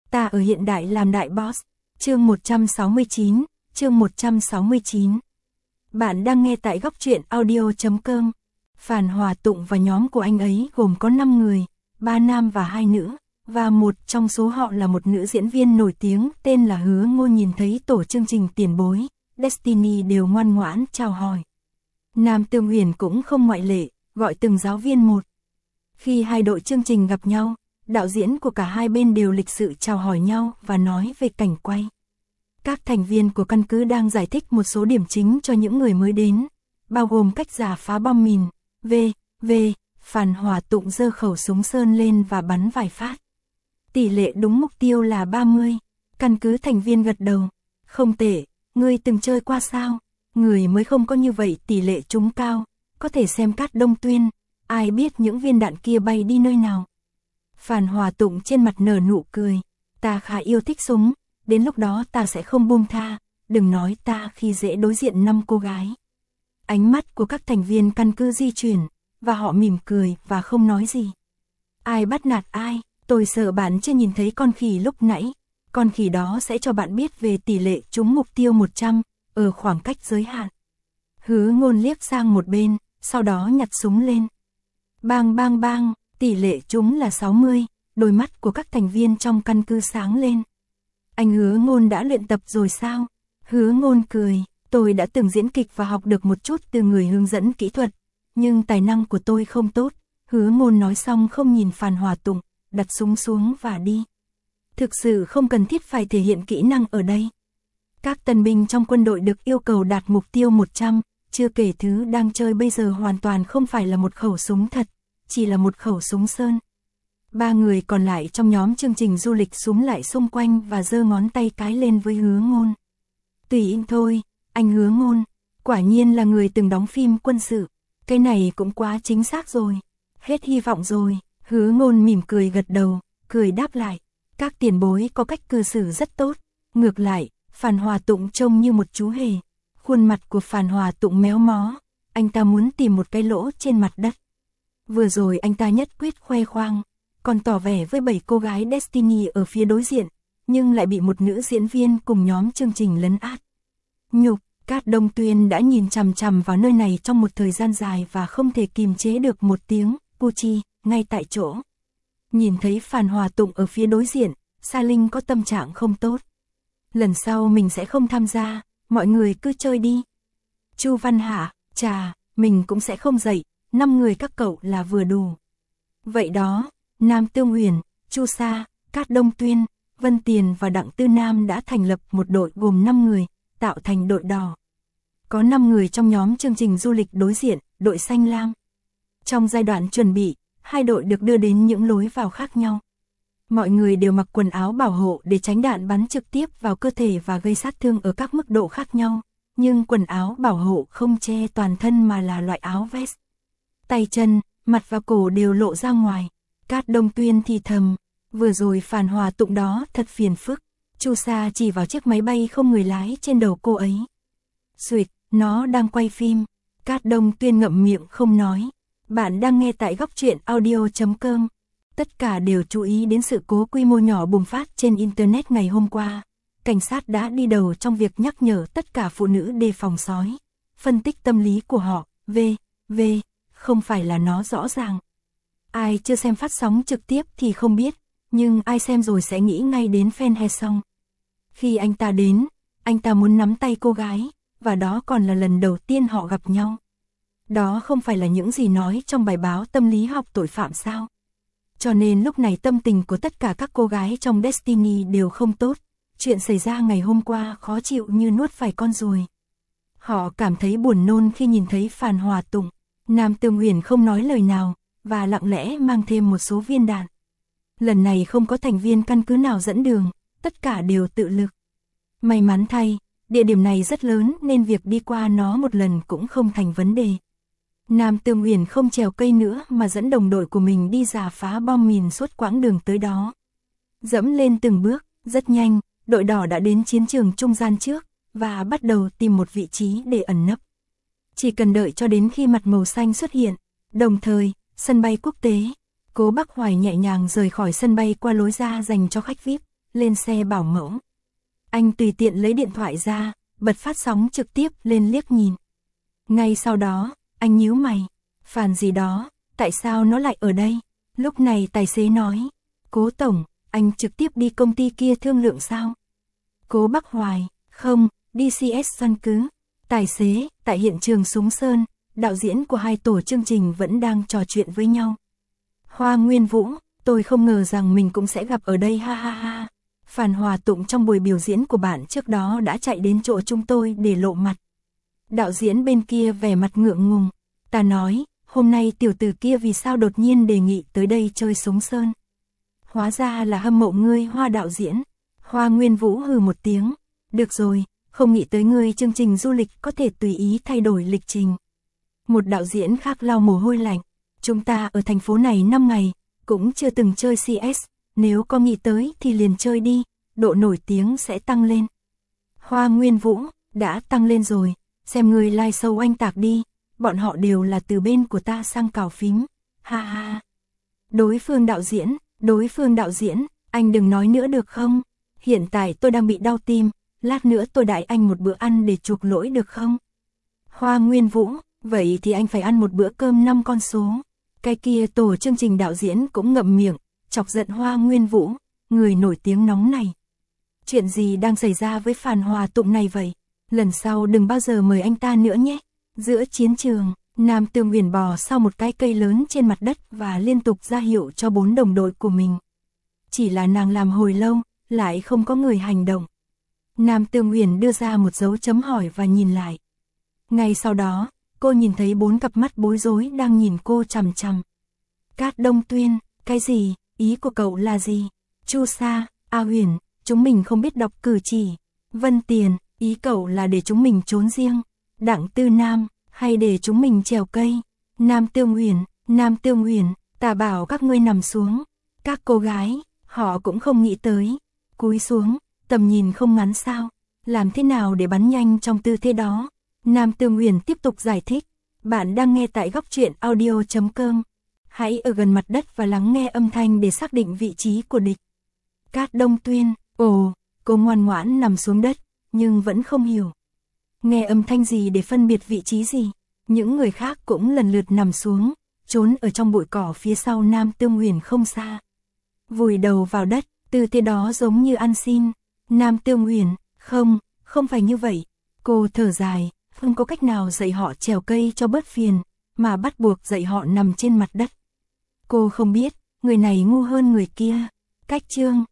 Ta ở hiện đại làm đại boss. Chương 169, chương 169. Bạn đang nghe tại góc truyện audio.com. Phàn Hòa Tụng và nhóm của anh ấy gồm có 5 người, 3 nam và 2 nữ, và một trong số họ là một nữ diễn viên nổi tiếng tên là Hứa Ngôn. Nhìn thấy tổ chương trình tiền bối, Destiny đều ngoan ngoãn chào hỏi. Nam Tương Huyền cũng không ngoại lệ, gọi từng giáo viên một. Khi hai đội chương trình gặp nhau, đạo diễn của cả hai bên đều lịch sự chào hỏi nhau và nói về cảnh quay. Các thành viên của căn cứ đang giải thích một số điểm chính cho những người mới đến, bao gồm cách giả phá bom mìn, Phàn Hòa Tụng giơ khẩu súng sơn lên và bắn vài phát. Tỷ lệ đúng mục tiêu là 30, căn cứ thành viên gật đầu. Không tệ, ngươi từng chơi qua sao? Người mới không có như vậy tỷ lệ trúng cao, có thể xem Cát Đông Tuyên, ai biết những viên đạn kia bay đi nơi nào. Phàn Hòa Tụng trên mặt nở nụ cười, ta khá yêu thích súng, đến lúc đó ta sẽ không buông tha, đừng nói ta khi dễ đối diện 5 cô gái. Ánh mắt của các thành viên căn cứ di chuyển, và họ mỉm cười và không nói gì. Ai bắt nạt ai, tôi sợ bạn chưa nhìn thấy con khỉ lúc nãy, con khỉ đó sẽ cho bạn biết về tỷ lệ trúng mục tiêu 100, ở khoảng cách giới hạn. Hứa Ngôn liếc sang một bên, sau đó nhặt súng lên. Bang bang bang, tỷ lệ trúng là 60, đôi mắt của các thành viên trong căn cứ sáng lên. Anh Hứa Ngôn đã luyện tập rồi sao? Hứa Ngôn cười, tôi đã từng diễn kịch và học được một chút từ người hướng dẫn kỹ thuật, nhưng tài năng của tôi không tốt. Hứa Ngôn nói xong không nhìn Phàn Hòa Tụng, đặt súng xuống và đi. Thực sự không cần thiết phải thể hiện kỹ năng ở đây. Các tân binh trong quân đội được yêu cầu đạt mục tiêu 100, chưa kể thứ đang chơi bây giờ hoàn toàn không phải là một khẩu súng thật, chỉ là một khẩu súng sơn. 3 người còn lại trong nhóm chương trình du lịch xúm lại xung quanh và giơ ngón tay cái lên với Hứa Ngôn. Tùy anh thôi, anh Hứa Ngôn, quả nhiên là người từng đóng phim quân sự, cái này cũng quá chính xác rồi. Hết hy vọng rồi. Hứa Ngôn mỉm cười gật đầu, cười đáp lại. Các tiền bối có cách cư xử rất tốt. Ngược lại, Phàn Hòa Tụng trông như một chú hề. Khuôn mặt của Phàn Hòa Tụng méo mó, anh ta muốn tìm một cái lỗ trên mặt đất. Vừa rồi anh ta nhất quyết khoe khoang, còn tỏ vẻ với 7 cô gái Destiny ở phía đối diện, nhưng lại bị một nữ diễn viên cùng nhóm chương trình lấn át. Nhục, Cát Đông Tuyên đã nhìn chằm chằm vào nơi này trong một thời gian dài và không thể kìm chế được một tiếng Puchi ngay tại chỗ. Nhìn thấy Phàn Hòa Tụng ở phía đối diện, Sa Linh có tâm trạng không tốt. Lần sau mình sẽ không tham gia, mọi người cứ chơi đi. Chu Văn Hạ, chà, mình cũng sẽ không dậy, 5 người các cậu là vừa đủ. Vậy đó, Nam Tương Huyền, Chu Sa, Cát Đông Tuyên, Vân Tiền và Đặng Tư Nam đã thành lập một đội gồm 5 người, tạo thành đội đỏ. Có 5 người trong nhóm chương trình du lịch đối diện, đội xanh lam. Trong giai đoạn chuẩn bị, hai đội được đưa đến những lối vào khác nhau. Mọi người đều mặc quần áo bảo hộ để tránh đạn bắn trực tiếp vào cơ thể và gây sát thương ở các mức độ khác nhau, nhưng quần áo bảo hộ không che toàn thân mà là loại áo vest. Tay chân, mặt và cổ đều lộ ra ngoài. Cát Đông Tuyên thì thầm, vừa rồi Phàn Hòa Tụng đó thật phiền phức. Chu Sa chỉ vào chiếc máy bay không người lái trên đầu cô ấy. Xuỵt, nó đang quay phim. Cát Đông Tuyên ngậm miệng không nói. Bạn đang nghe tại góc truyện audio.com. Tất cả đều chú ý đến sự cố quy mô nhỏ bùng phát trên Internet ngày hôm qua. Cảnh sát đã đi đầu trong việc nhắc nhở tất cả phụ nữ đề phòng sói. Phân tích tâm lý của họ, không phải là nó rõ ràng. Ai chưa xem phát sóng trực tiếp thì không biết, nhưng ai xem rồi sẽ nghĩ ngay đến fan He Song. Khi anh ta đến, anh ta muốn nắm tay cô gái, và đó còn là lần đầu tiên họ gặp nhau. Đó không phải là những gì nói trong bài báo tâm lý học tội phạm sao? Cho nên lúc này tâm tình của tất cả các cô gái trong Destiny đều không tốt. Chuyện xảy ra ngày hôm qua khó chịu như nuốt phải con ruồi. Họ cảm thấy buồn nôn khi nhìn thấy Phàn Hòa Tụng. Nam Tương Huyền không nói lời nào, và lặng lẽ mang thêm một số viên đạn. Lần này không có thành viên căn cứ nào dẫn đường, tất cả đều tự lực. May mắn thay, địa điểm này rất lớn nên việc đi qua nó một lần cũng không thành vấn đề. Nam Tương Huyền không trèo cây nữa mà dẫn đồng đội của mình đi rà phá bom mìn suốt quãng đường tới đó. Dẫm lên từng bước, rất nhanh, đội đỏ đã đến chiến trường trung gian trước, và bắt đầu tìm một vị trí để ẩn nấp. Chỉ cần đợi cho đến khi mặt màu xanh xuất hiện, đồng thời, sân bay quốc tế, Cố Bắc Hoài nhẹ nhàng rời khỏi sân bay qua lối ra dành cho khách VIP, lên xe bảo mẫu. Anh tùy tiện lấy điện thoại ra, bật phát sóng trực tiếp lên liếc nhìn. Ngay sau đó, anh nhíu mày. Phàn gì đó, tại sao nó lại ở đây? Lúc này tài xế nói. Cố tổng, anh trực tiếp đi công ty kia thương lượng sao? Cố Bắc Hoài, không, đi CS căn cứ. Tài xế, tại hiện trường Súng Sơn, đạo diễn của hai tổ chương trình vẫn đang trò chuyện với nhau. Hoa Nguyên Vũ, tôi không ngờ rằng mình cũng sẽ gặp ở đây ha ha ha. Phàn Hòa Tụng trong buổi biểu diễn của bạn trước đó đã chạy đến chỗ chúng tôi để lộ mặt. Đạo diễn bên kia vẻ mặt ngượng ngùng. Ta nói, hôm nay tiểu tử kia vì sao đột nhiên đề nghị tới đây chơi Súng Sơn? Hóa ra là hâm mộ ngươi Hoa đạo diễn. Hoa Nguyên Vũ hừ một tiếng. Được rồi, không nghĩ tới ngươi chương trình du lịch có thể tùy ý thay đổi lịch trình. Một đạo diễn khác lau mồ hôi lạnh. Chúng ta ở thành phố này 5 ngày, cũng chưa từng chơi CS, nếu có nghĩ tới thì liền chơi đi, độ nổi tiếng sẽ tăng lên. Hoa Nguyên Vũ, đã tăng lên rồi, xem người live show anh Tạc đi, bọn họ đều là từ bên của ta sang cào phím, ha ha. Đối phương đạo diễn, anh đừng nói nữa được không? Hiện tại tôi đang bị đau tim, lát nữa tôi đãi anh một bữa ăn để chuộc lỗi được không? Hoa Nguyên Vũ, vậy thì anh phải ăn một bữa cơm 5 con số. Cái kia tổ chương trình đạo diễn cũng ngậm miệng, chọc giận Hoa Nguyên Vũ, người nổi tiếng nóng này. Chuyện gì đang xảy ra với Phàn Hòa Tụng này vậy? Lần sau đừng bao giờ mời anh ta nữa nhé. Giữa chiến trường, Nam Tương Uyển bò sau một cái cây lớn trên mặt đất và liên tục ra hiệu cho 4 đồng đội của mình. Chỉ là nàng làm hồi lâu, lại không có người hành động. Nam Tương Uyển đưa ra một dấu chấm hỏi và nhìn lại. Ngay sau đó, cô nhìn thấy 4 cặp mắt bối rối đang nhìn cô chằm chằm. Cát Đông Tuyên, cái gì, ý của cậu là gì? Chu Sa, A Huyền, chúng mình không biết đọc cử chỉ. Vân Tiền, ý cậu là để chúng mình trốn riêng. Đặng Tư Nam, hay để chúng mình trèo cây. Nam Tương Huyền, ta bảo các ngươi nằm xuống. Các cô gái, họ cũng không nghĩ tới. Cúi xuống, tầm nhìn không ngắn sao? Làm thế nào để bắn nhanh trong tư thế đó? Nam Tương Huyền tiếp tục giải thích. Bạn đang nghe tại góc truyện audio.com. Hãy ở gần mặt đất và lắng nghe âm thanh để xác định vị trí của địch. Cát Đông Tuyên, ồ, cô ngoan ngoãn nằm xuống đất, nhưng vẫn không hiểu. Nghe âm thanh gì để phân biệt vị trí gì? Những người khác cũng lần lượt nằm xuống, trốn ở trong bụi cỏ phía sau Nam Tương Huyền không xa. Vùi đầu vào đất, tư thế đó giống như ăn xin. Nam Tương Huyền, không phải như vậy. Cô thở dài, không có cách nào dạy họ trèo cây cho bớt phiền, mà bắt buộc dạy họ nằm trên mặt đất. Cô không biết, người này ngu hơn người kia. Cách chương